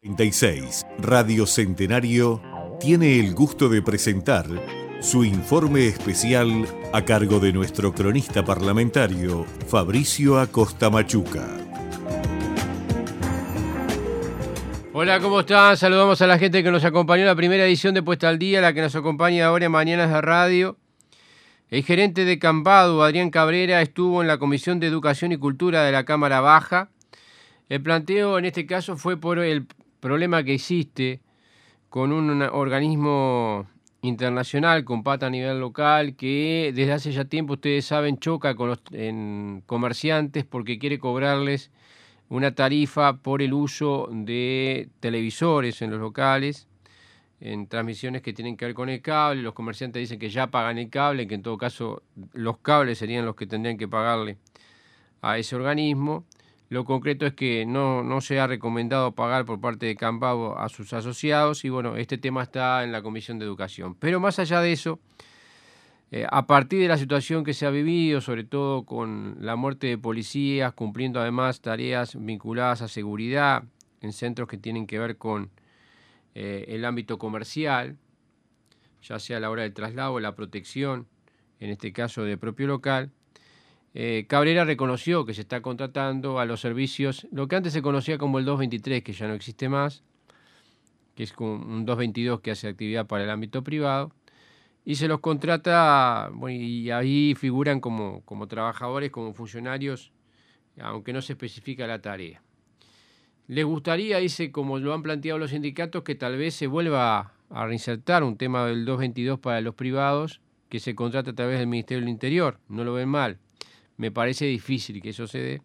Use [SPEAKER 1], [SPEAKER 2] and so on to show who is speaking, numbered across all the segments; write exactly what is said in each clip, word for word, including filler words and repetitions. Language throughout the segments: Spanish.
[SPEAKER 1] treinta y seis, Radio Centenario, tiene el gusto de presentar su informe especial a cargo de nuestro cronista parlamentario, Fabricio Acosta Machuca.
[SPEAKER 2] Hola, ¿cómo están? Saludamos a la gente que nos acompañó en la primera edición de Puesta al Día, la que nos acompaña ahora en Mañanas de Radio. El gerente de Cambadu, Adrián Cabrera, estuvo en la Comisión de Educación y Cultura de la Cámara Baja. El planteo en este caso fue por el problema que existe con un organismo internacional con pata a nivel local que desde hace ya tiempo, ustedes saben, choca con los en comerciantes porque quiere cobrarles una tarifa por el uso de televisores en los locales, en transmisiones que tienen que ver con el cable. Los comerciantes dicen que ya pagan el cable, que en todo caso los cables serían los que tendrían que pagarle a ese organismo. Lo concreto es que no, no se ha recomendado pagar por parte de Cambadu a sus asociados y bueno, este tema está en la Comisión de Educación. Pero más allá de eso, eh, a partir de la situación que se ha vivido, sobre todo con la muerte de policías, cumpliendo además tareas vinculadas a seguridad en centros que tienen que ver con eh, el ámbito comercial, ya sea a la hora del traslado o la protección, en este caso del propio local, Eh, Cabrera reconoció que se está contratando a los servicios, lo que antes se conocía como el doscientos veintitrés, que ya no existe más, que es un doscientos veintidós que hace actividad para el ámbito privado, y se los contrata, bueno, y ahí figuran como, como trabajadores, como funcionarios, aunque no se especifica la tarea. Les gustaría, dice, como lo han planteado los sindicatos, que tal vez se vuelva a reinsertar un tema del doscientos veintidós para los privados, que se contrata a través del Ministerio del Interior. No lo ven mal. Me parece difícil que eso se dé.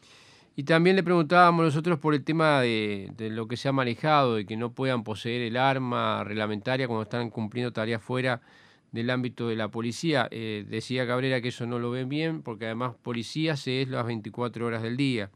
[SPEAKER 2] Y también le preguntábamos nosotros por el tema de, de lo que se ha manejado, de que no puedan poseer el arma reglamentaria cuando están cumpliendo tareas fuera del ámbito de la policía. Eh, decía Cabrera que eso no lo ven bien, porque además policía se es las veinticuatro horas del día.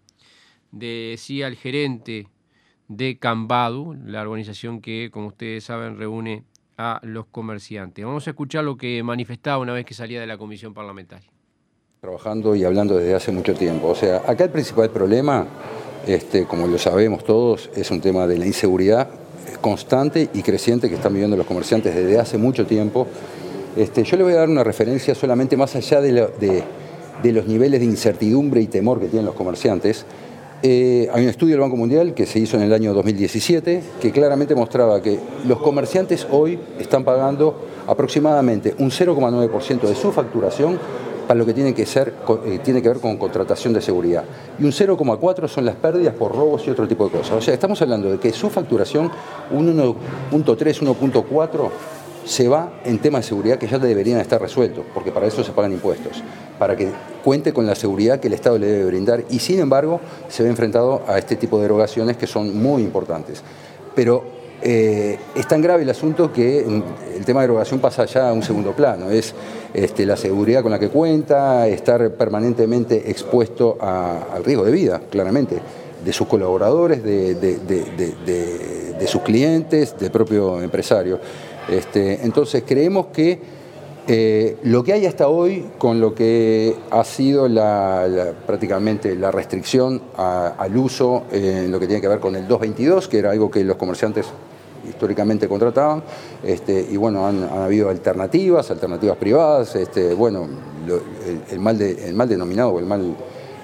[SPEAKER 2] Decía el gerente de Cambadu, la organización que, como ustedes saben, reúne a los comerciantes. Vamos a escuchar lo que manifestaba una vez que salía de la comisión parlamentaria.
[SPEAKER 3] Trabajando y hablando desde hace mucho tiempo. O sea, acá el principal problema, este, como lo sabemos todos, es un tema de la inseguridad constante y creciente que están viviendo los comerciantes desde hace mucho tiempo. Este, yo le voy a dar una referencia solamente más allá de, lo, de, de los niveles de incertidumbre y temor que tienen los comerciantes. Eh, hay un estudio del Banco Mundial que se hizo en el año dos mil diecisiete que claramente mostraba que los comerciantes hoy están pagando aproximadamente un cero coma nueve por ciento de su facturación para lo que tiene que ser, eh, tiene que ver con contratación de seguridad. Y un cero coma cuatro son las pérdidas por robos y otro tipo de cosas. O sea, estamos hablando de que su facturación, un uno punto tres, uno punto cuatro, se va en temas de seguridad que ya deberían estar resueltos, porque para eso se pagan impuestos, para que cuente con la seguridad que el Estado le debe brindar. Y sin embargo, se ve enfrentado a este tipo de erogaciones que son muy importantes. Pero Eh, es tan grave el asunto que el tema de erogación pasa ya a un segundo plano. Es este, la seguridad con la que cuenta, estar permanentemente expuesto a, al riesgo de vida, claramente, de sus colaboradores, de, de, de, de, de, de sus clientes, del propio empresario. Este, entonces creemos que eh, lo que hay hasta hoy con lo que ha sido la, la, prácticamente la restricción a, al uso en lo que tiene que ver con el doscientos veintidós, que era algo que los comerciantes históricamente contrataban, este, y bueno, han, han habido alternativas, alternativas privadas, este, bueno, lo, el, el, mal de, el mal denominado o el mal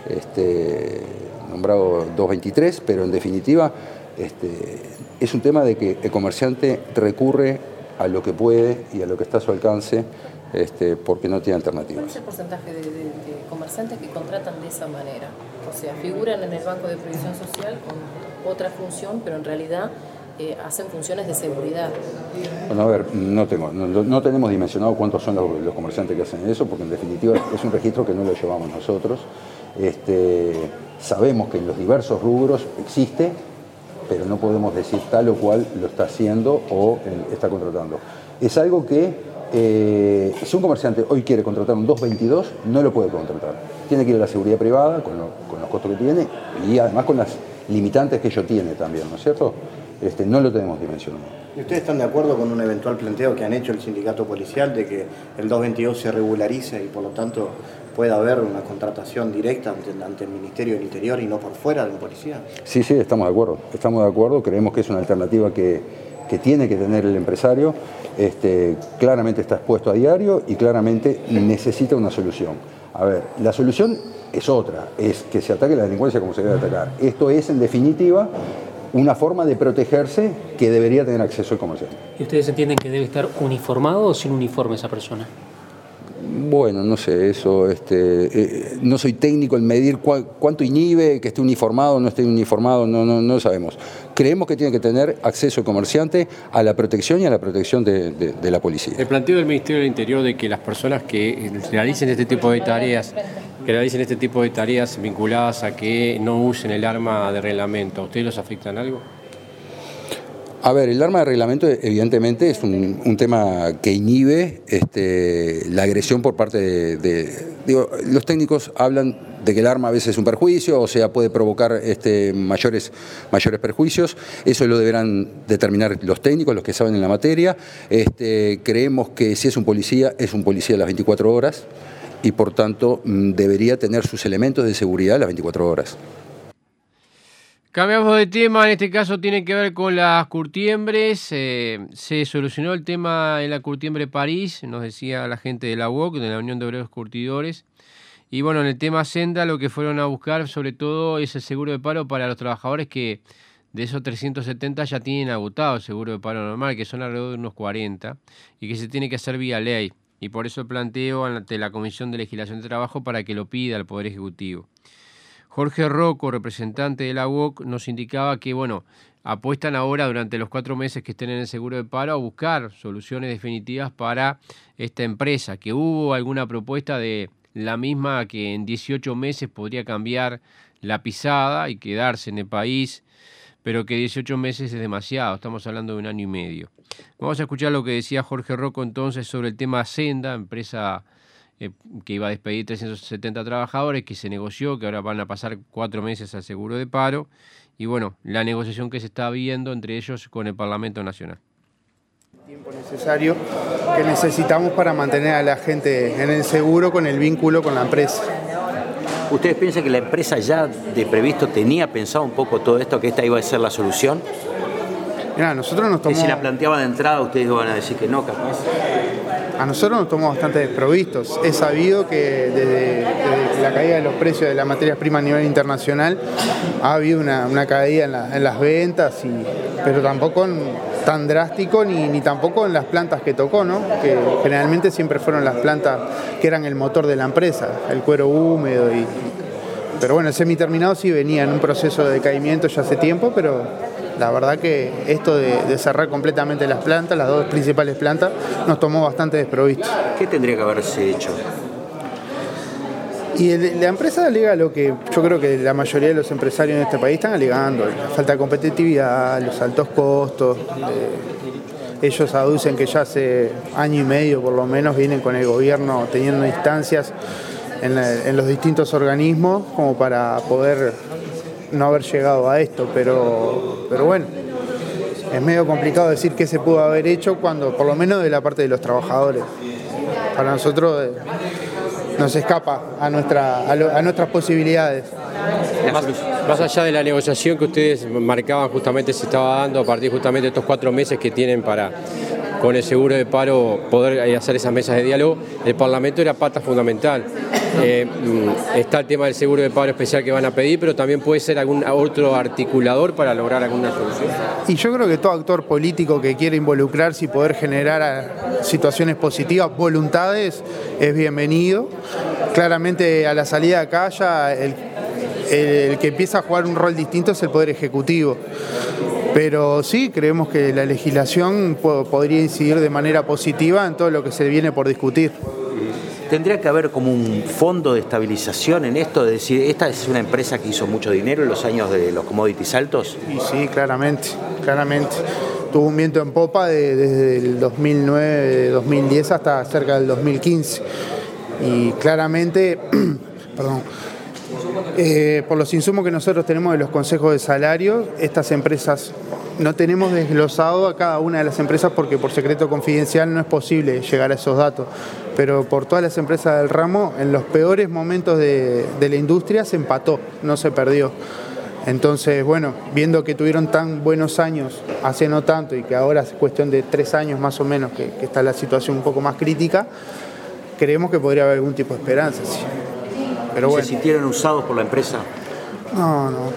[SPEAKER 3] este, nombrado doscientos veintitrés, pero en definitiva este, es un tema de que el comerciante recurre a lo que puede y a lo que está a su alcance, este, porque no tiene alternativas.
[SPEAKER 4] ¿Cuál es el porcentaje de, de, de comerciantes que contratan de esa manera? O sea, figuran en el Banco de Previsión Social con otra función, pero en realidad Eh, hacen funciones de seguridad.
[SPEAKER 3] Bueno, a ver, no, tengo, no, no tenemos dimensionado cuántos son los, los comerciantes que hacen eso, porque en definitiva es un registro que no lo llevamos nosotros. Este, sabemos que en los diversos rubros existe, pero no podemos decir tal o cual lo está haciendo o eh, está contratando. Es algo que, eh, si un comerciante hoy quiere contratar un doscientos veintidós, no lo puede contratar. Tiene que ir a la seguridad privada con, lo, con los costos que tiene y además con las limitantes que ello tiene también, ¿no es cierto? Este, no lo tenemos dimensionado.
[SPEAKER 5] ¿Y ustedes están de acuerdo con un eventual planteo que han hecho el sindicato policial de que el doscientos veintidós se regularice y por lo tanto pueda haber una contratación directa ante, ante el Ministerio del Interior y no por fuera de un policía.
[SPEAKER 3] Sí, sí, estamos de acuerdo. Estamos de acuerdo, creemos que es una alternativa que, que tiene que tener el empresario. Este, claramente está expuesto a diario y claramente necesita una solución. A ver, la solución es otra, es que se ataque la delincuencia como se debe atacar. Esto es, en definitiva, una forma de protegerse que debería tener acceso el comerciante.
[SPEAKER 6] ¿Y ustedes entienden que debe estar uniformado o sin uniforme esa persona?
[SPEAKER 3] Bueno, no sé, eso, este, eh, no soy técnico en medir cu cuánto inhibe, que esté uniformado o no esté uniformado, no, no, no lo sabemos. Creemos que tiene que tener acceso el comerciante a la protección y a la protección de, de, de la policía.
[SPEAKER 2] El planteo del Ministerio del Interior de que las personas que realicen este tipo de tareas, que realicen este tipo de tareas vinculadas a que no usen el arma de reglamento, ¿a ustedes los afectan algo?
[SPEAKER 3] A ver, el arma de reglamento evidentemente es un, un tema que inhibe este, la agresión por parte de, de... Digo, los técnicos hablan de que el arma a veces es un perjuicio, o sea, puede provocar este, mayores, mayores perjuicios. Eso lo deberán determinar los técnicos, los que saben en la materia. Este, creemos que si es un policía, es un policía las veinticuatro horas y por tanto debería tener sus elementos de seguridad las veinticuatro horas.
[SPEAKER 2] Cambiamos de tema, en este caso tiene que ver con las curtiembres. Eh, se solucionó el tema en la curtiembre París, nos decía la gente de la U O C, de la Unión de Obreros Curtidores. Y bueno, en el tema Senda lo que fueron a buscar sobre todo es el seguro de paro para los trabajadores que de esos trescientos setenta ya tienen agotado el seguro de paro normal, que son alrededor de unos cuarenta, y que se tiene que hacer vía ley. Y por eso el planteo ante la Comisión de Legislación de Trabajo para que lo pida el Poder Ejecutivo. Jorge Rocco, representante de la U O C, nos indicaba que, bueno, apuestan ahora durante los cuatro meses que estén en el seguro de paro a buscar soluciones definitivas para esta empresa, que hubo alguna propuesta de la misma que en dieciocho meses podría cambiar la pisada y quedarse en el país, pero que dieciocho meses es demasiado, estamos hablando de un año y medio. Vamos a escuchar lo que decía Jorge Rocco entonces sobre el tema Senda, empresa Eh, que iba a despedir trescientos setenta trabajadores, que se negoció, que ahora van a pasar cuatro meses al seguro de paro, y bueno, la negociación que se está viendo entre ellos con el Parlamento Nacional.
[SPEAKER 7] Tiempo necesario que necesitamos para mantener a la gente en el seguro con el vínculo con la empresa.
[SPEAKER 8] ¿Ustedes piensan que la empresa ya de previsto tenía pensado un poco todo esto, que esta iba a ser la solución?
[SPEAKER 7] Mirá, nosotros nos tomamos...
[SPEAKER 8] Que si la planteaban de entrada, ustedes van a decir que no, capaz.
[SPEAKER 7] A nosotros nos tomamos bastante desprovistos. Es sabido que desde, desde la caída de los precios de las materias primas a nivel internacional ha habido una, una caída en, la, en las ventas, y, pero tampoco en, tan drástico ni, ni tampoco en las plantas que tocó, ¿no? Que generalmente siempre fueron las plantas que eran el motor de la empresa, el cuero húmedo. Y, pero bueno, el semiterminado sí venía en un proceso de decaimiento ya hace tiempo, pero... La verdad que esto de, de cerrar completamente las plantas, las dos principales plantas, nos tomó bastante desprovisto.
[SPEAKER 8] ¿Qué tendría que haberse hecho?
[SPEAKER 7] Y el, la empresa alega lo que yo creo que la mayoría de los empresarios en este país están alegando: la falta de competitividad, los altos costos. Eh, ellos aducen que ya hace año y medio por lo menos vienen con el gobierno teniendo instancias en, la, en los distintos organismos como para poder no haber llegado a esto, pero, pero bueno, es medio complicado decir qué se pudo haber hecho cuando, por lo menos de la parte de los trabajadores. Para nosotros eh, nos escapa a, nuestra, a, lo, a nuestras posibilidades.
[SPEAKER 2] Más, más allá de la negociación que ustedes marcaban, justamente se estaba dando a partir justamente de estos cuatro meses que tienen para, con el seguro de paro, poder hacer esas mesas de diálogo, el Parlamento era pata fundamental. Eh, está el tema del seguro de paro especial que van a pedir, pero también puede ser algún otro articulador para lograr alguna solución.
[SPEAKER 7] Y yo creo que todo actor político que quiere involucrarse y poder generar situaciones positivas, voluntades, es bienvenido. Claramente a la salida de acá ya el, el, el que empieza a jugar un rol distinto es el Poder Ejecutivo. Pero sí, creemos que la legislación podría incidir de manera positiva en todo lo que se viene por discutir.
[SPEAKER 8] ¿Tendría que haber como un fondo de estabilización en esto? De decir, esta es una empresa que hizo mucho dinero en los años de los commodities altos.
[SPEAKER 7] Y sí, claramente, claramente. Tuvo un viento en popa de, desde el dos mil nueve, dos mil diez hasta cerca del dos mil quince. Y claramente, perdón, eh, por los insumos que nosotros tenemos de los consejos de salarios, estas empresas no tenemos desglosado a cada una de las empresas porque por secreto confidencial no es posible llegar a esos datos, pero por todas las empresas del ramo, en los peores momentos de, de la industria se empató, no se perdió. Entonces, bueno, viendo que tuvieron tan buenos años hace no tanto y que ahora es cuestión de tres años más o menos que, que está la situación un poco más crítica, creemos que podría haber algún tipo de esperanza. Sí. Pero bueno.
[SPEAKER 8] ¿Se sintieron usados por la empresa?
[SPEAKER 7] No, no, no,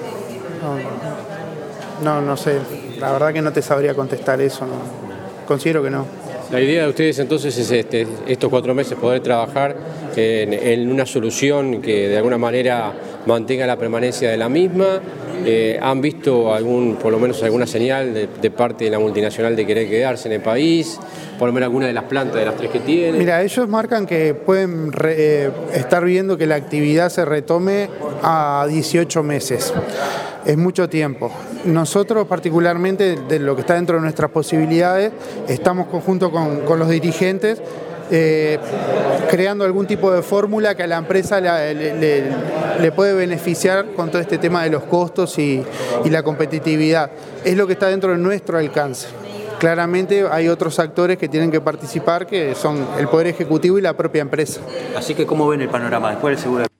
[SPEAKER 7] no, no sé. La verdad que no te sabría contestar eso. No. Considero que no.
[SPEAKER 2] La idea de ustedes entonces es este, estos cuatro meses poder trabajar en, en una solución que de alguna manera mantenga la permanencia de la misma. Eh, ¿Han visto algún, por lo menos alguna señal de, de parte de la multinacional de querer quedarse en el país? Por lo menos alguna de las plantas de las tres que tienen.
[SPEAKER 7] Mira, ellos marcan que pueden re, eh, estar viendo que la actividad se retome a dieciocho meses. Es mucho tiempo. Nosotros particularmente, de lo que está dentro de nuestras posibilidades, estamos junto con, con los dirigentes eh, creando algún tipo de fórmula que a la empresa le, le, le puede beneficiar con todo este tema de los costos y, y la competitividad. Es lo que está dentro de nuestro alcance. Claramente hay otros actores que tienen que participar, que son el Poder Ejecutivo y la propia empresa.
[SPEAKER 8] Así que, ¿cómo ven el panorama después del seguro?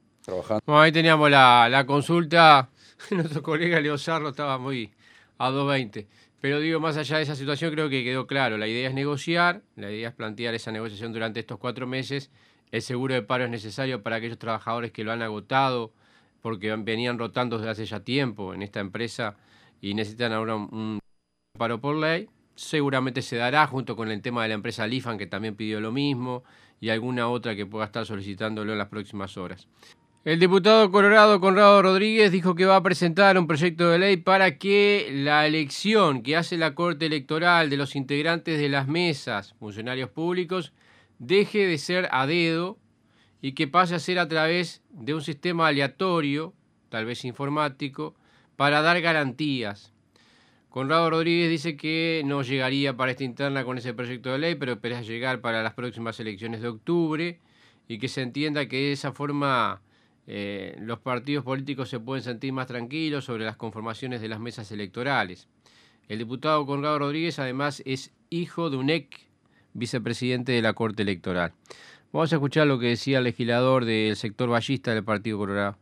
[SPEAKER 2] Bueno, ahí teníamos la, la consulta. Nuestro colega Leo Sarlo estaba muy a dos veinte. Pero digo, más allá de esa situación, creo que quedó claro. La idea es negociar, la idea es plantear esa negociación durante estos cuatro meses. El seguro de paro es necesario para aquellos trabajadores que lo han agotado, porque venían rotando desde hace ya tiempo en esta empresa y necesitan ahora un, un paro por ley. Seguramente se dará junto con el tema de la empresa Lifan, que también pidió lo mismo, y alguna otra que pueda estar solicitándolo en las próximas horas. El diputado colorado Conrado Rodríguez dijo que va a presentar un proyecto de ley para que la elección que hace la Corte Electoral de los integrantes de las mesas, funcionarios públicos, deje de ser a dedo y que pase a ser a través de un sistema aleatorio, tal vez informático, para dar garantías. Conrado Rodríguez dice que no llegaría para esta interna con ese proyecto de ley, pero espera llegar para las próximas elecciones de octubre y que se entienda que de esa forma eh, los partidos políticos se pueden sentir más tranquilos sobre las conformaciones de las mesas electorales. El diputado Conrado Rodríguez además es hijo de un ex vicepresidente de la Corte Electoral. Vamos a escuchar lo que decía el legislador del sector ballista del Partido Colorado.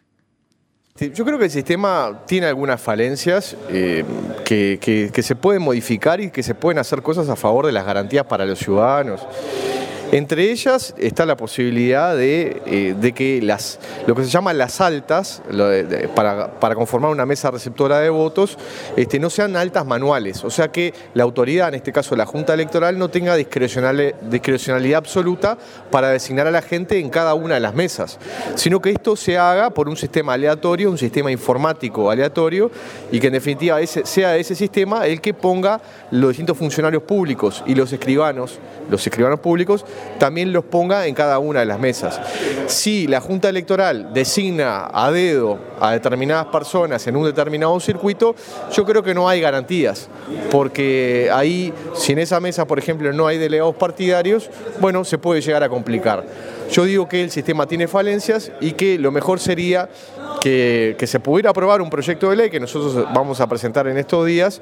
[SPEAKER 9] Yo creo que el sistema tiene algunas falencias eh, que, que, que se pueden modificar y que se pueden hacer cosas a favor de las garantías para los ciudadanos. Entre ellas está la posibilidad de, eh, de que las, lo que se llaman las altas, lo de, de, para, para conformar una mesa receptora de votos, este, no sean altas manuales. O sea que la autoridad, en este caso la Junta Electoral, no tenga discrecional, discrecionalidad absoluta para designar a la gente en cada una de las mesas, sino que esto se haga por un sistema aleatorio, un sistema informático aleatorio, y que en definitiva ese, sea ese sistema el que ponga los distintos funcionarios públicos y los escribanos, los escribanos públicos, también los ponga en cada una de las mesas. Si la Junta Electoral designa a dedo a determinadas personas en un determinado circuito, yo creo que no hay garantías, porque ahí, si en esa mesa, por ejemplo, no hay delegados partidarios, bueno, se puede llegar a complicar. Yo digo que el sistema tiene falencias y que lo mejor sería que, que se pudiera aprobar un proyecto de ley que nosotros vamos a presentar en estos días,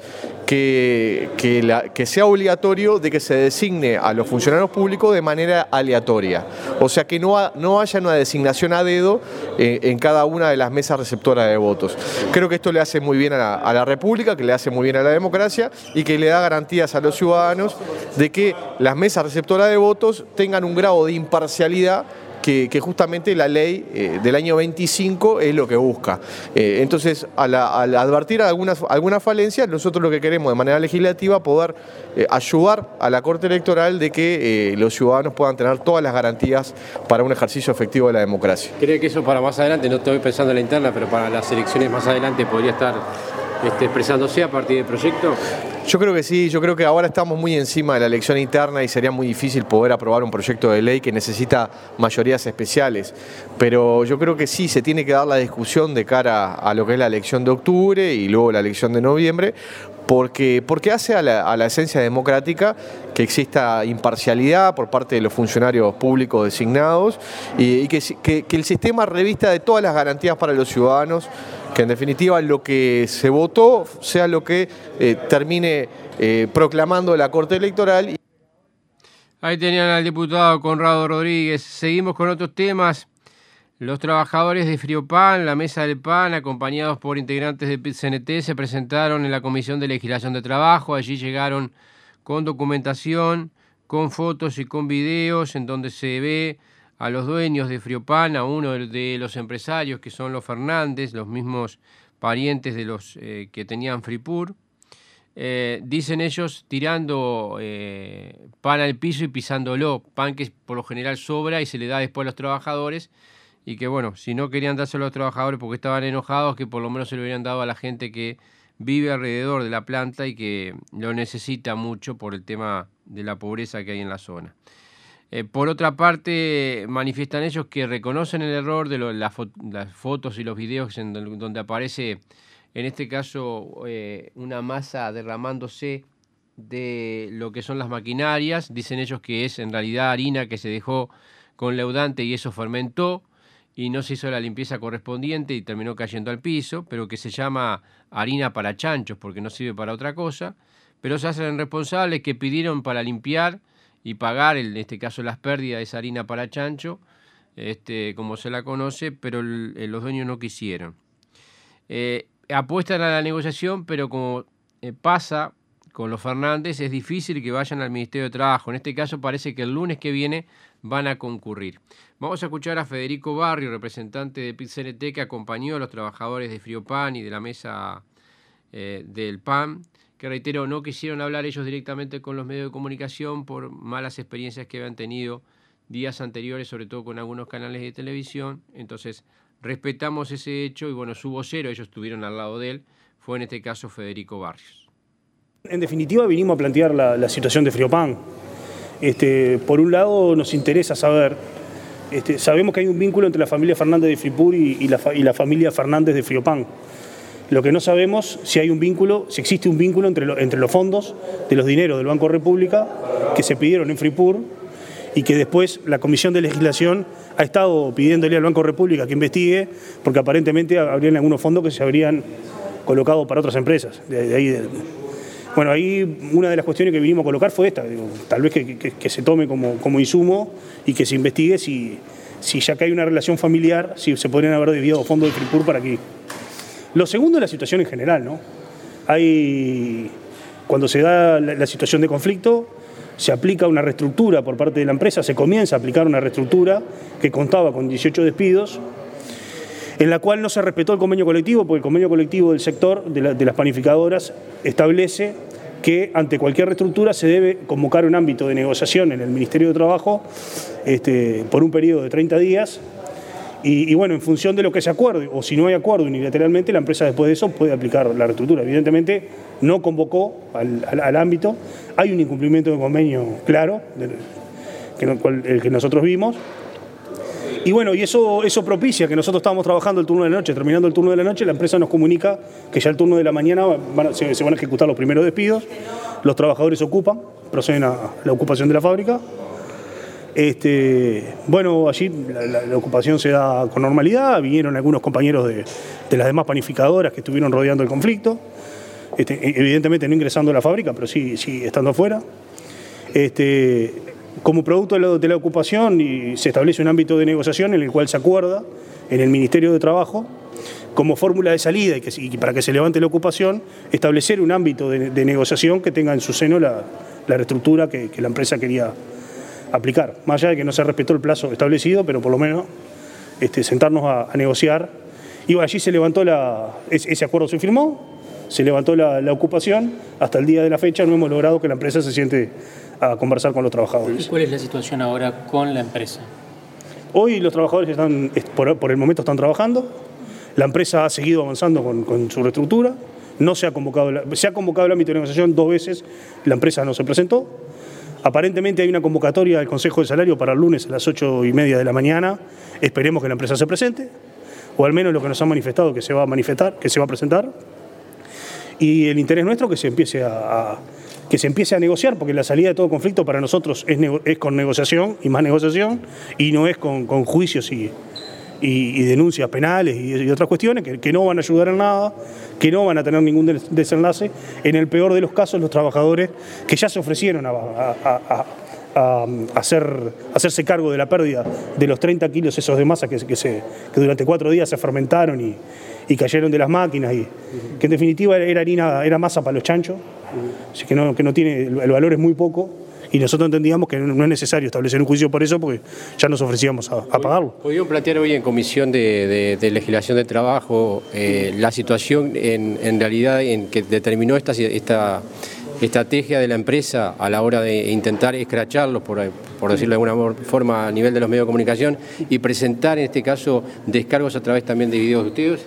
[SPEAKER 9] que, que, la, que sea obligatorio de que se designe a los funcionarios públicos de manera aleatoria. O sea, que no, ha, no haya una designación a dedo eh, en cada una de las mesas receptoras de votos. Creo que esto le hace muy bien a la, a la República, que le hace muy bien a la democracia y que le da garantías a los ciudadanos de que las mesas receptoras de votos tengan un grado de imparcialidad Que, que justamente la ley eh, del año veinticinco es lo que busca. Eh, entonces, al, al advertir algunas, algunas falencias, nosotros lo que queremos de manera legislativa poder eh, ayudar a la Corte Electoral de que eh, los ciudadanos puedan tener todas las garantías para un ejercicio efectivo de la democracia.
[SPEAKER 2] ¿Cree que eso para más adelante, no estoy pensando en la interna, pero para las elecciones más adelante podría estar este, expresándose a partir del proyecto?
[SPEAKER 9] Yo creo que sí, yo creo que ahora estamos muy encima de la elección interna y sería muy difícil poder aprobar un proyecto de ley que necesita mayorías especiales, pero yo creo que sí se tiene que dar la discusión de cara a lo que es la elección de octubre y luego la elección de noviembre, porque, porque hace a la, a la esencia democrática que exista imparcialidad por parte de los funcionarios públicos designados y, y que, que, que el sistema revista de todas las garantías para los ciudadanos que en definitiva lo que se votó sea lo que eh, termine eh, proclamando la Corte Electoral.
[SPEAKER 2] Ahí tenían al diputado Conrado Rodríguez. Seguimos con otros temas. Los trabajadores de Friopan, la Mesa del Pan, acompañados por integrantes de P I T C N T, se presentaron en la Comisión de Legislación de Trabajo. Allí llegaron con documentación, con fotos y con videos, en donde se ve a los dueños de Friopan, a uno de los empresarios que son los Fernández, los mismos parientes de los eh, que tenían Fripur. Eh, dicen ellos tirando eh, pan al piso y pisándolo, pan que por lo general sobra y se le da después a los trabajadores, y que bueno, si no querían dárselo a los trabajadores porque estaban enojados, que por lo menos se lo hubieran dado a la gente que vive alrededor de la planta y que lo necesita mucho por el tema de la pobreza que hay en la zona. Eh, por otra parte, manifiestan ellos que reconocen el error de lo, la fo las fotos y los videos en donde aparece, en este caso, eh, una masa derramándose de lo que son las maquinarias. Dicen ellos que es en realidad harina que se dejó con leudante y eso fermentó y no se hizo la limpieza correspondiente y terminó cayendo al piso, pero que se llama harina para chanchos porque no sirve para otra cosa. Pero se hacen responsables que pidieron para limpiar y pagar, en este caso, las pérdidas de esa harina para chancho, este, como se la conoce, pero el, el, los dueños no quisieron. Eh, apuestan a la negociación, pero como eh, pasa con los Fernández, es difícil que vayan al Ministerio de Trabajo. En este caso parece que el lunes que viene van a concurrir. Vamos a escuchar a Federico Barrio, representante de P I T C N T, que acompañó a los trabajadores de Friopan y de la mesa eh, del PAN, que reitero, no quisieron hablar ellos directamente con los medios de comunicación por malas experiencias que habían tenido días anteriores, sobre todo con algunos canales de televisión. Entonces, respetamos ese hecho y bueno, su vocero, ellos estuvieron al lado de él, fue en este caso Federico Barrios.
[SPEAKER 10] En definitiva, vinimos a plantear la, la situación de Friopan. Este, por un lado, nos interesa saber, este, sabemos que hay un vínculo entre la familia Fernández de Fripur y, y, la, y la familia Fernández de Friopan. Lo que no sabemos si hay un vínculo, si existe un vínculo entre, lo, entre los fondos de los dineros del Banco República que se pidieron en Fripur y que después la Comisión de Legislación ha estado pidiéndole al Banco República que investigue porque aparentemente habrían algunos fondos que se habrían colocado para otras empresas. De, de ahí, de, bueno, ahí una de las cuestiones que vinimos a colocar fue esta, digo, tal vez que, que, que se tome como, como insumo y que se investigue si, si ya que hay una relación familiar, si se podrían haber desviado fondos de Fripur para aquí. Lo segundo es la situación en general, ¿no? Hay, cuando se da la, la situación de conflicto, se aplica una reestructura por parte de la empresa, se comienza a aplicar una reestructura que contaba con dieciocho despidos, en la cual no se respetó el convenio colectivo, porque el convenio colectivo del sector de, la, de las panificadoras establece que ante cualquier reestructura se debe convocar un ámbito de negociación en el Ministerio de Trabajo este, por un periodo de treinta días. Y, y bueno, en función de lo que se acuerde, o si no hay acuerdo unilateralmente, la empresa después de eso puede aplicar la reestructura. Evidentemente no convocó al, al, al ámbito, hay un incumplimiento de convenio claro, de, que no, cual, el que nosotros vimos, y bueno, y eso, eso propicia que nosotros estábamos trabajando el turno de la noche, terminando el turno de la noche, la empresa nos comunica que ya el turno de la mañana van a, se, se van a ejecutar los primeros despidos, los trabajadores ocupan, proceden a la ocupación de la fábrica. Este, bueno, allí la, la, la ocupación se da con normalidad, vinieron algunos compañeros de, de las demás panificadoras que estuvieron rodeando el conflicto, este, evidentemente no ingresando a la fábrica, pero sí, sí estando afuera. Este, como producto de la, de la ocupación y se establece un ámbito de negociación en el cual se acuerda en el Ministerio de Trabajo, como fórmula de salida y, que, y para que se levante la ocupación, establecer un ámbito de, de negociación que tenga en su seno la, la reestructura que, que la empresa quería aplicar, más allá de que no se respetó el plazo establecido, pero por lo menos este, sentarnos a, a negociar. Y bueno, allí se levantó la, ese acuerdo se firmó, se levantó la, la ocupación, hasta el día de la fecha no hemos logrado que la empresa se siente a conversar con los trabajadores.
[SPEAKER 6] ¿Y cuál es la situación ahora con la empresa?
[SPEAKER 10] Hoy los trabajadores están, por, por el momento están trabajando, la empresa ha seguido avanzando con, con su reestructura, no se ha convocado, se ha convocado el ámbito de negociación dos veces, la empresa no se presentó. Aparentemente hay una convocatoria del Consejo de Salario para el lunes a las ocho y media de la mañana. Esperemos que la empresa se presente, o al menos lo que nos han manifestado que se va a manifestar, que se va a presentar. Y el interés nuestro que se empiece a, a que se empiece a negociar, porque la salida de todo conflicto para nosotros es, es con negociación y más negociación, y no es con, con juicios y, y, y denuncias penales y, y otras cuestiones que, que no van a ayudar en nada, que no van a tener ningún desenlace. En el peor de los casos, los trabajadores que ya se ofrecieron a, a, a, a, a hacer, hacerse cargo de la pérdida de los treinta kilos esos de masa que, que, se, que durante cuatro días se fermentaron y, y cayeron de las máquinas, y que en definitiva era harina, era masa para los chanchos, así que no, que no tiene, el valor es muy poco. Y nosotros entendíamos que no es necesario establecer un juicio por eso, porque ya nos ofrecíamos a, a pagarlo.
[SPEAKER 2] ¿Pudieron plantear hoy en Comisión de, de, de Legislación de Trabajo eh, la situación en, en realidad en que determinó esta, esta estrategia de la empresa a la hora de intentar escracharlos, por, por decirlo de alguna forma, a nivel de los medios de comunicación, y presentar en este caso descargos a través también de videos de ustedes?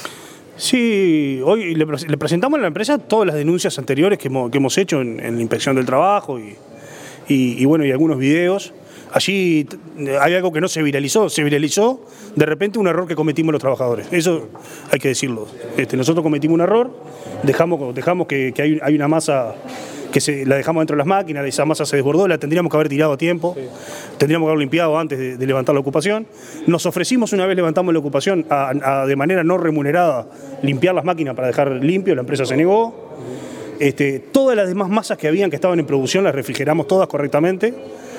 [SPEAKER 10] Sí, hoy le, le presentamos a la empresa todas las denuncias anteriores que hemos, que hemos hecho en, en la Inspección del Trabajo y... Y, y bueno, y algunos videos. Allí hay algo que no se viralizó, se viralizó de repente un error que cometimos los trabajadores. Eso hay que decirlo. Este, nosotros cometimos un error, dejamos, dejamos que, que hay, hay una masa que se, la dejamos dentro de las máquinas, esa masa se desbordó, la tendríamos que haber tirado a tiempo, sí. Tendríamos que haber limpiado antes de, de levantar la ocupación. Nos ofrecimos, una vez levantamos la ocupación, a, a, de manera no remunerada, limpiar las máquinas para dejar limpio, la empresa se negó. Este, todas las demás masas que habían que estaban en producción las refrigeramos todas correctamente.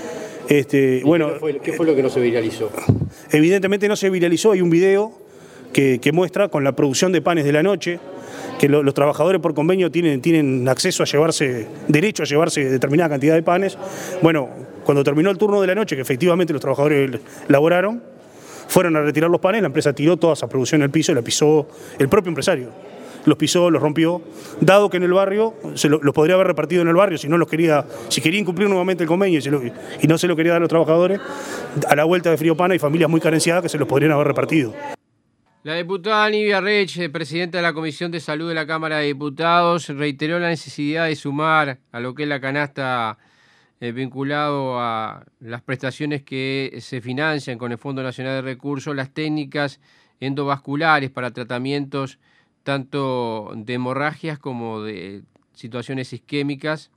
[SPEAKER 10] Este, bueno,
[SPEAKER 2] ¿Qué fue, ¿Qué fue lo que no se viralizó?
[SPEAKER 10] Evidentemente no se viralizó. Hay un video que, que muestra con la producción de panes de la noche, que lo, los trabajadores por convenio tienen, tienen acceso a llevarse, derecho a llevarse determinada cantidad de panes. Bueno, cuando terminó el turno de la noche, que efectivamente los trabajadores laboraron, fueron a retirar los panes, la empresa tiró toda esa producción al piso, la pisó el propio empresario. Los pisó, los rompió, dado que en el barrio, se lo, los podría haber repartido en el barrio si no los quería, si quería incumplir nuevamente el convenio y, se lo, y no se lo quería dar a los trabajadores, a la vuelta de Friopana hay familias muy carenciadas que se los podrían haber repartido.
[SPEAKER 2] La diputada Nivia Reich, presidenta de la Comisión de Salud de la Cámara de Diputados, reiteró la necesidad de sumar a lo que es la canasta eh, vinculado a las prestaciones que se financian con el Fondo Nacional de Recursos, las técnicas endovasculares para tratamientos tanto de hemorragias como de situaciones isquémicas,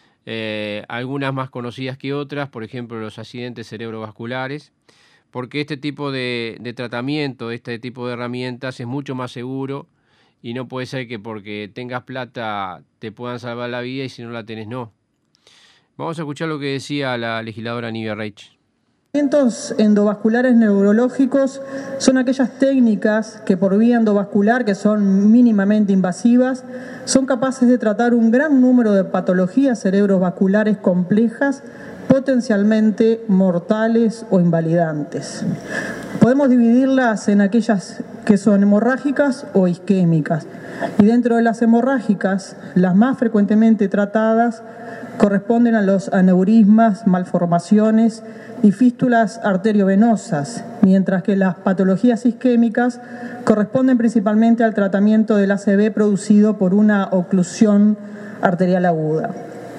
[SPEAKER 2] eh, algunas más conocidas que otras, por ejemplo los accidentes cerebrovasculares, porque este tipo de, de tratamiento, este tipo de herramientas es mucho más seguro y no puede ser que porque tengas plata te puedan salvar la vida y si no la tenés no. Vamos a escuchar lo que decía la legisladora Nivia Reich.
[SPEAKER 11] Tratamientos endovasculares neurológicos son aquellas técnicas que por vía endovascular, que son mínimamente invasivas, son capaces de tratar un gran número de patologías cerebrovasculares complejas, potencialmente mortales o invalidantes. Podemos dividirlas en aquellas que son hemorrágicas o isquémicas. Y dentro de las hemorrágicas, las más frecuentemente tratadas corresponden a los aneurismas, malformaciones y fístulas arteriovenosas, mientras que las patologías isquémicas corresponden principalmente al tratamiento del A C V producido por una oclusión arterial aguda.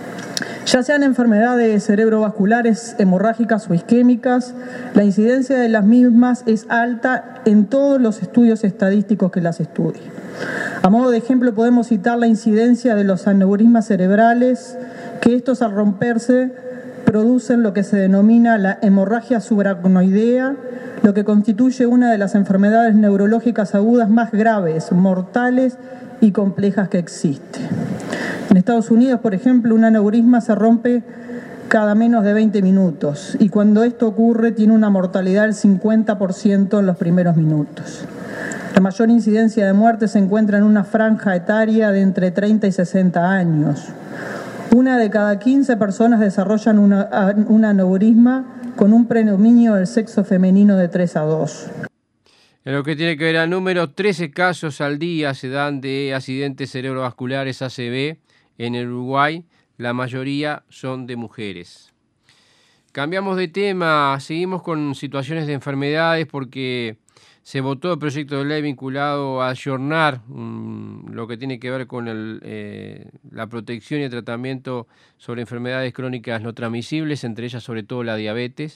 [SPEAKER 11] Ya sean enfermedades cerebrovasculares, hemorrágicas o isquémicas, la incidencia de las mismas es alta en todos los estudios estadísticos que las estudian. A modo de ejemplo podemos citar la incidencia de los aneurismas cerebrales, que estos al romperse producen lo que se denomina la hemorragia subaracnoidea, lo que constituye una de las enfermedades neurológicas agudas más graves, mortales y complejas que existe. En Estados Unidos, por ejemplo, un aneurisma se rompe cada menos de veinte minutos y cuando esto ocurre tiene una mortalidad del cincuenta por ciento en los primeros minutos. La mayor incidencia de muerte se encuentra en una franja etaria de entre treinta y sesenta años. Una de cada quince personas desarrollan una, un aneurisma con un predominio del sexo femenino de tres a dos.
[SPEAKER 2] En lo que tiene que ver a números, trece casos al día se dan de accidentes cerebrovasculares A C V en el Uruguay, la mayoría son de mujeres. Cambiamos de tema, seguimos con situaciones de enfermedades porque se votó el proyecto de ley vinculado a ayornar um, lo que tiene que ver con el, eh, la protección y el tratamiento sobre enfermedades crónicas no transmisibles, entre ellas sobre todo la diabetes.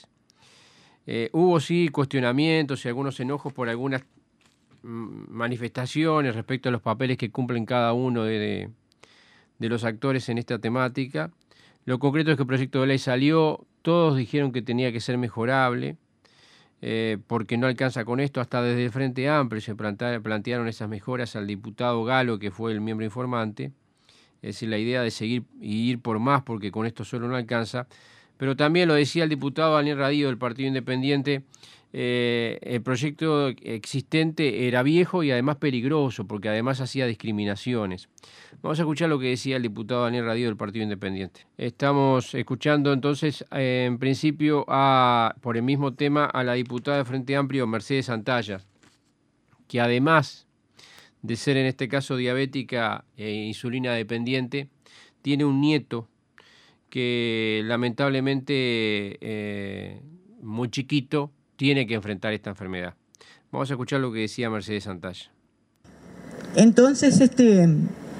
[SPEAKER 2] Eh, hubo sí cuestionamientos y algunos enojos por algunas mm, manifestaciones respecto a los papeles que cumplen cada uno de, de, de los actores en esta temática. Lo concreto es que el proyecto de ley salió, todos dijeron que tenía que ser mejorable. eh, porque no alcanza con esto. Hasta desde el Frente Amplio se planta, plantearon esas mejoras al diputado Galo, que fue el miembro informante. Es decir, la idea de seguir y ir por más, porque con esto solo no alcanza. Pero también lo decía el diputado Daniel Radío del Partido Independiente, eh, el proyecto existente era viejo y además peligroso, porque además hacía discriminaciones. Vamos a escuchar lo que decía el diputado Daniel Radío del Partido Independiente. Estamos escuchando entonces, eh, en principio, a, por el mismo tema, a la diputada de Frente Amplio, Mercedes Santalla, que además de ser en este caso diabética e insulina dependiente, tiene un nieto que lamentablemente eh, muy chiquito tiene que enfrentar esta enfermedad. Vamos a escuchar lo que decía Mercedes Santalla.
[SPEAKER 12] Entonces, este,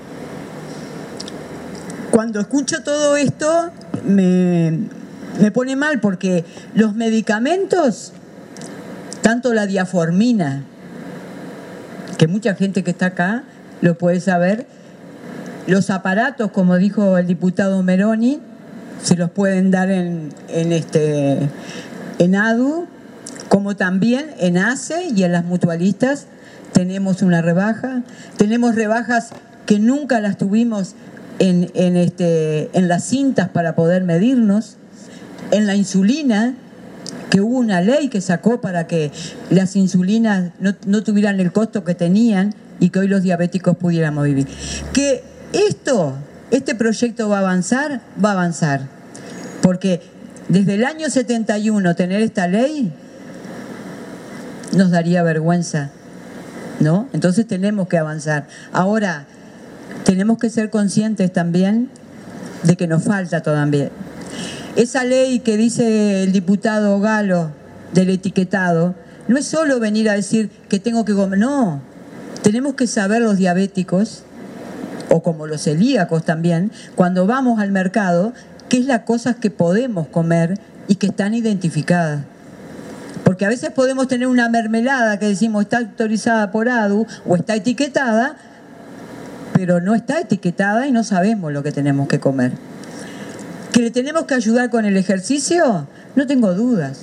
[SPEAKER 12] cuando escucho todo esto me, me pone mal, porque los medicamentos, tanto la diaformina, que mucha gente que está acá lo puede saber, los aparatos, como dijo el diputado Meroni, se los pueden dar en, en, este, en A D U, como también en A C E y en las mutualistas tenemos una rebaja. Tenemos rebajas que nunca las tuvimos en, en, este, en las cintas para poder medirnos. En la insulina, que hubo una ley que sacó para que las insulinas no, no tuvieran el costo que tenían y que hoy los diabéticos pudiéramos vivir. Que esto, este proyecto va a avanzar, va a avanzar. Porque desde el año setenta y uno tener esta ley nos daría vergüenza, ¿no? Entonces tenemos que avanzar. Ahora, tenemos que ser conscientes también de que nos falta todavía. Esa ley que dice el diputado Galo del etiquetado, no es solo venir a decir que tengo que comer, no. Tenemos que saber los diabéticos, o como los celíacos también, cuando vamos al mercado, qué es las cosas que podemos comer y que están identificadas. Porque a veces podemos tener una mermelada que decimos está autorizada por A D U o está etiquetada, pero no está etiquetada y no sabemos lo que tenemos que comer. ¿Que le tenemos que ayudar con el ejercicio? No tengo dudas.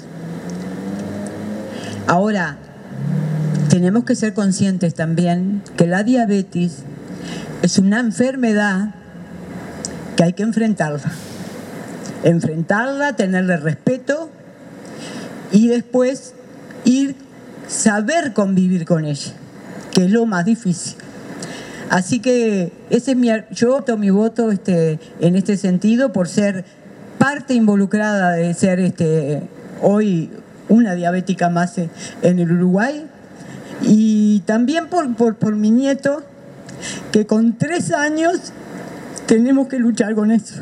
[SPEAKER 12] Ahora, tenemos que ser conscientes también que la diabetes es una enfermedad que hay que enfrentarla. Enfrentarla, tenerle respeto y después ir, saber convivir con ella, que es lo más difícil. Así que ese es mi, yo tomo mi voto este, en este sentido por ser parte involucrada de ser este, hoy una diabética más en el Uruguay, y también por, por, por mi nieto, que con tres años tenemos que luchar con eso.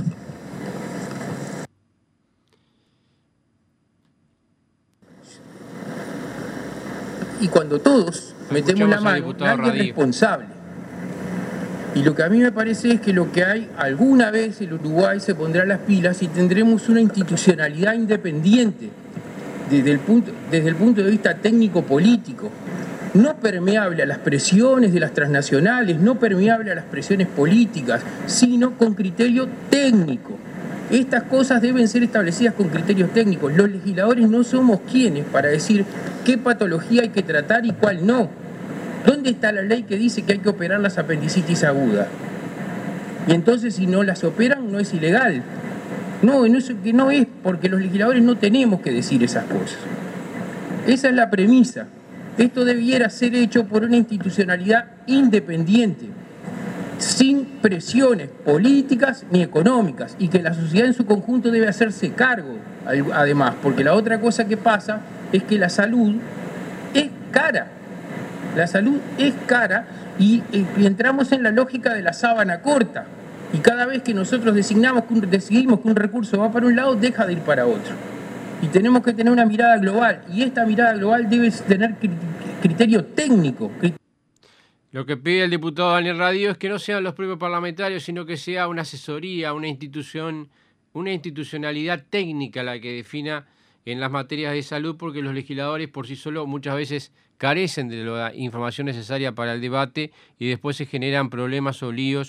[SPEAKER 13] Y cuando todos metemos la mano, nadie es responsable. Y lo que a mí me parece es que lo que hay, alguna vez el Uruguay se pondrá las pilas y tendremos una institucionalidad independiente desde el punto, desde el punto de vista técnico-político, no permeable a las presiones de las transnacionales, no permeable a las presiones políticas, sino con criterio técnico. Estas cosas deben ser establecidas con criterios técnicos. Los legisladores no somos quienes para decir qué patología hay que tratar y cuál no. ¿Dónde está la ley que dice que hay que operar las apendicitis agudas? Y entonces si no las operan no es ilegal. No, no es, que no es porque los legisladores no tenemos que decir esas cosas. Esa es la premisa. Esto debiera ser hecho por una institucionalidad independiente, sin presiones políticas ni económicas, y que la sociedad en su conjunto debe hacerse cargo, además, porque la otra cosa que pasa es que la salud es cara. La salud es cara y, y entramos en la lógica de la sábana corta. Y cada vez que nosotros designamos que un, decidimos que un recurso va para un lado, deja de ir para otro. Y tenemos que tener una mirada global. Y esta mirada global debe tener criterio técnico.
[SPEAKER 2] Lo que pide el diputado Daniel Radío es que no sean los propios parlamentarios, sino que sea una asesoría, una institución, una institucionalidad técnica la que defina en las materias de salud, porque los legisladores por sí solos muchas veces carecen de la información necesaria para el debate y después se generan problemas o líos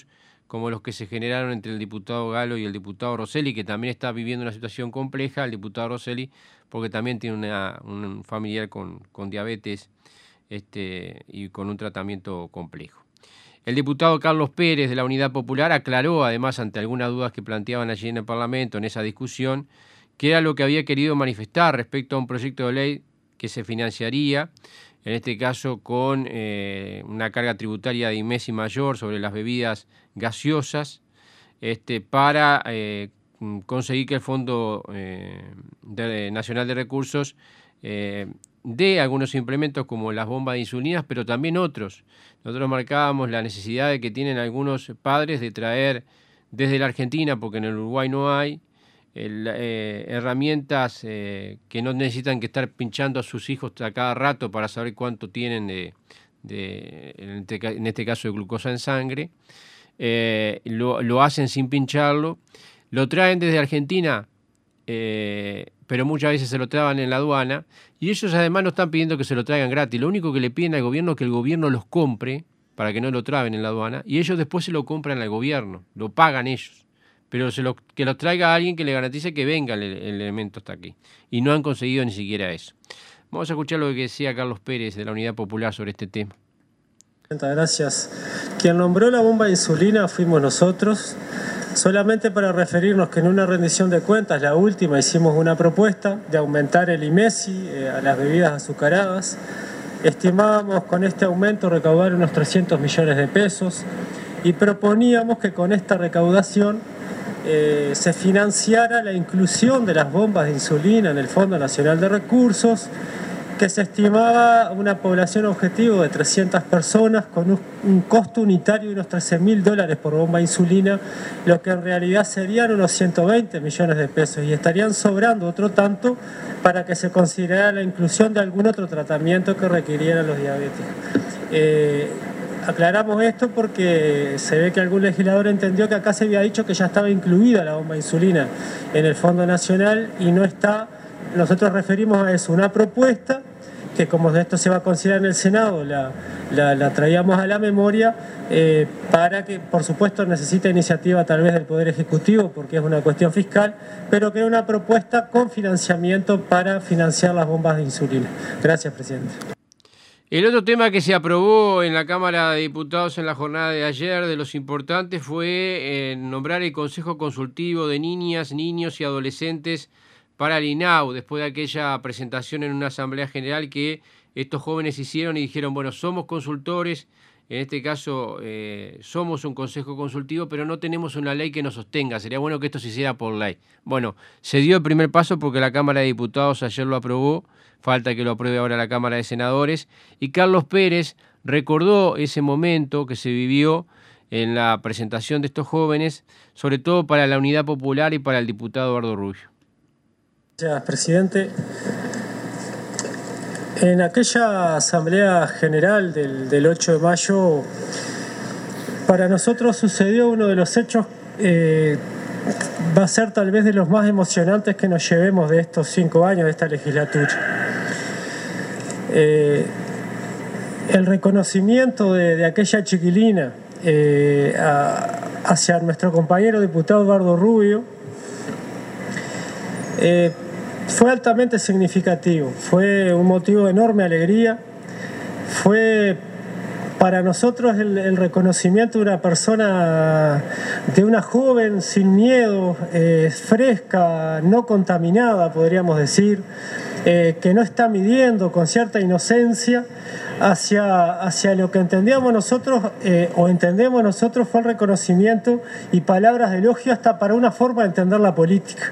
[SPEAKER 2] como los que se generaron entre el diputado Galo y el diputado Rosselli, que también está viviendo una situación compleja, el diputado Rosselli, porque también tiene una, un familiar con, con diabetes este, y con un tratamiento complejo. El diputado Carlos Pérez de la Unidad Popular aclaró, además, ante algunas dudas que planteaban allí en el Parlamento, en esa discusión, que era lo que había querido manifestar respecto a un proyecto de ley que se financiaría, en este caso con eh, una carga tributaria de I M E S I mayor sobre las bebidas gaseosas, este, para eh, conseguir que el Fondo eh, de, Nacional de Recursos eh, dé algunos implementos como las bombas de insulinas, pero también otros. Nosotros marcábamos la necesidad de que tienen algunos padres de traer desde la Argentina, porque en el Uruguay no hay, El, eh, herramientas eh, que no necesitan que estar pinchando a sus hijos a cada rato para saber cuánto tienen de, de en, este, en este caso de glucosa en sangre. Eh, lo, lo hacen sin pincharlo, lo traen desde Argentina, eh, pero muchas veces se lo traban en la aduana, y ellos además no están pidiendo que se lo traigan gratis. Lo único que le piden al gobierno es que el gobierno los compre para que no lo traben en la aduana, y ellos después se lo compran al gobierno, lo pagan ellos. Pero se lo, que los traiga a alguien que le garantice que venga el, el elemento hasta aquí. Y no han conseguido ni siquiera eso. Vamos a escuchar lo que decía Carlos Pérez de la Unidad Popular sobre este tema.
[SPEAKER 14] Gracias. Quien nombró la bomba de insulina fuimos nosotros. Solamente para referirnos que en una rendición de cuentas, la última, hicimos una propuesta de aumentar el I M E S I eh, a las bebidas azucaradas. Estimábamos con este aumento recaudar unos trescientos millones de pesos y proponíamos que con esta recaudación Eh, se financiara la inclusión de las bombas de insulina en el Fondo Nacional de Recursos, que se estimaba una población objetivo de trescientas personas con un, un costo unitario de unos trece mil dólares por bomba de insulina, lo que en realidad serían unos ciento veinte millones de pesos, y estarían sobrando otro tanto para que se considerara la inclusión de algún otro tratamiento que requirieran los diabéticos. Eh, Aclaramos esto porque se ve que algún legislador entendió que acá se había dicho que ya estaba incluida la bomba de insulina en el Fondo Nacional y no está. Nosotros referimos a eso, una propuesta que, como de esto se va a considerar en el Senado, la, la, la traíamos a la memoria eh, para que, por supuesto, necesita iniciativa tal vez del Poder Ejecutivo porque es una cuestión fiscal, pero que era una propuesta con financiamiento para financiar las bombas de insulina. Gracias, presidente.
[SPEAKER 2] El otro tema que se aprobó en la Cámara de Diputados en la jornada de ayer, de los importantes, fue eh, nombrar el Consejo Consultivo de Niñas, Niños y Adolescentes para el I N A U, después de aquella presentación en una asamblea general que estos jóvenes hicieron y dijeron, bueno, somos consultores, en este caso eh, somos un consejo consultivo, pero no tenemos una ley que nos sostenga, sería bueno que esto se hiciera por ley. Bueno, se dio el primer paso porque la Cámara de Diputados ayer lo aprobó, falta que lo apruebe ahora la Cámara de Senadores, y Carlos Pérez recordó ese momento que se vivió en la presentación de estos jóvenes, sobre todo para la Unidad Popular y para el diputado Eduardo Rubio.
[SPEAKER 14] Gracias, presidente. En aquella asamblea general del, del ocho de mayo, para nosotros sucedió uno de los hechos, eh, va a ser tal vez de los más emocionantes que nos llevemos de estos cinco años de esta legislatura. Eh, el reconocimiento de, de aquella chiquilina eh, a, hacia nuestro compañero diputado Eduardo Rubio eh, fue altamente significativo, fue un motivo de enorme alegría, fue para nosotros el, el reconocimiento de una persona, de una joven sin miedo, eh, fresca, no contaminada, podríamos decir, eh, que no está midiendo con cierta inocencia hacia, hacia lo que entendíamos nosotros, eh, o entendemos nosotros, fue el reconocimiento y palabras de elogio hasta para una forma de entender la política.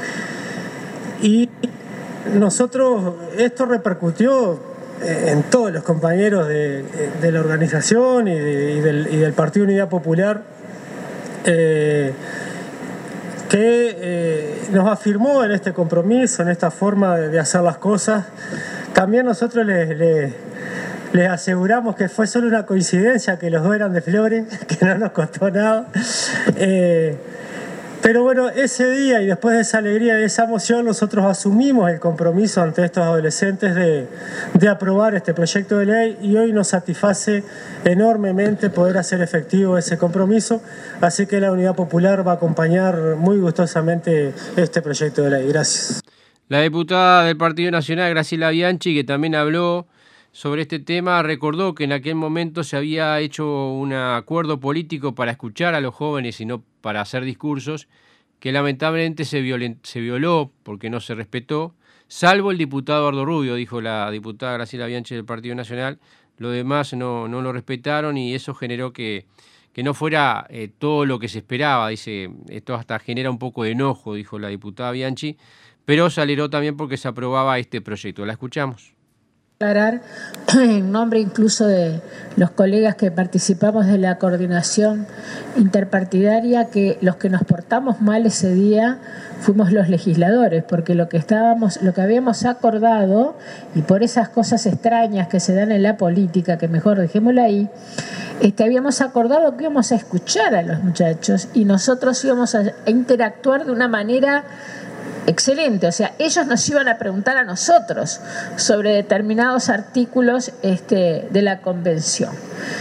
[SPEAKER 14] Y nosotros, esto repercutió en todos los compañeros de, de la organización y, de, y, del, y del Partido Unidad Popular, eh, que eh, nos afirmó en este compromiso, en esta forma de, de hacer las cosas. También nosotros les, les, les aseguramos que fue solo una coincidencia que los dos eran de Flores, que no nos costó nada. Eh, Pero bueno, ese día y después de esa alegría y esa emoción, nosotros asumimos el compromiso ante estos adolescentes de, de aprobar este proyecto de ley y hoy nos satisface enormemente poder hacer efectivo ese compromiso. Así que la Unidad Popular va a acompañar muy gustosamente este proyecto de ley. Gracias.
[SPEAKER 2] La diputada del Partido Nacional, Graciela Bianchi, que también habló sobre este tema, recordó que en aquel momento se había hecho un acuerdo político para escuchar a los jóvenes y no para hacer discursos, que lamentablemente se, violen, se violó porque no se respetó, salvo el diputado Eduardo Rubio, dijo la diputada Graciela Bianchi del Partido Nacional. Los demás no, no lo respetaron y eso generó que, que no fuera eh, todo lo que se esperaba. Dice, esto hasta genera un poco de enojo, dijo la diputada Bianchi, pero se alegró también porque se aprobaba este proyecto. La escuchamos.
[SPEAKER 15] Aclarar, en nombre incluso de los colegas que participamos de la coordinación interpartidaria, que los que nos portamos mal ese día fuimos los legisladores, porque lo que estábamos, lo que habíamos acordado, y por esas cosas extrañas que se dan en la política, que mejor dejémoslo ahí, este, habíamos acordado que íbamos a escuchar a los muchachos y nosotros íbamos a interactuar de una manera excelente, o sea, ellos nos iban a preguntar a nosotros sobre determinados artículos este, de la convención.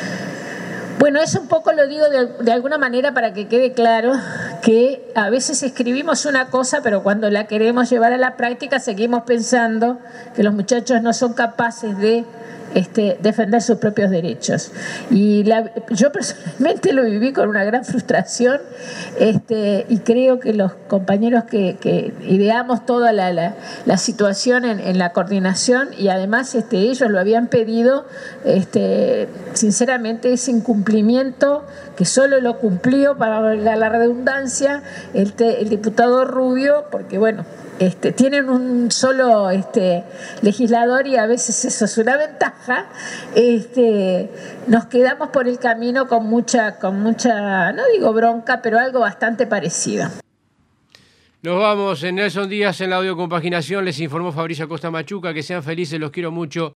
[SPEAKER 15] Bueno, eso un poco lo digo de, de alguna manera para que quede claro que a veces escribimos una cosa, pero cuando la queremos llevar a la práctica seguimos pensando que los muchachos no son capaces de Este, defender sus propios derechos. Y la, yo personalmente lo viví con una gran frustración este, y creo que los compañeros que, que ideamos toda la, la, la situación en, en la coordinación y además este, ellos lo habían pedido, este, sinceramente ese incumplimiento que solo lo cumplió, para la redundancia, el, te, el diputado Rubio, porque bueno, Este, tienen un solo este, legislador y a veces eso es una ventaja. Este, nos quedamos por el camino con mucha, con mucha, no digo bronca, pero algo bastante parecido.
[SPEAKER 2] Nos vamos en Nelson Díaz en la audiocompaginación. Les informó Fabricio Acosta Machuca. Que sean felices, los quiero mucho.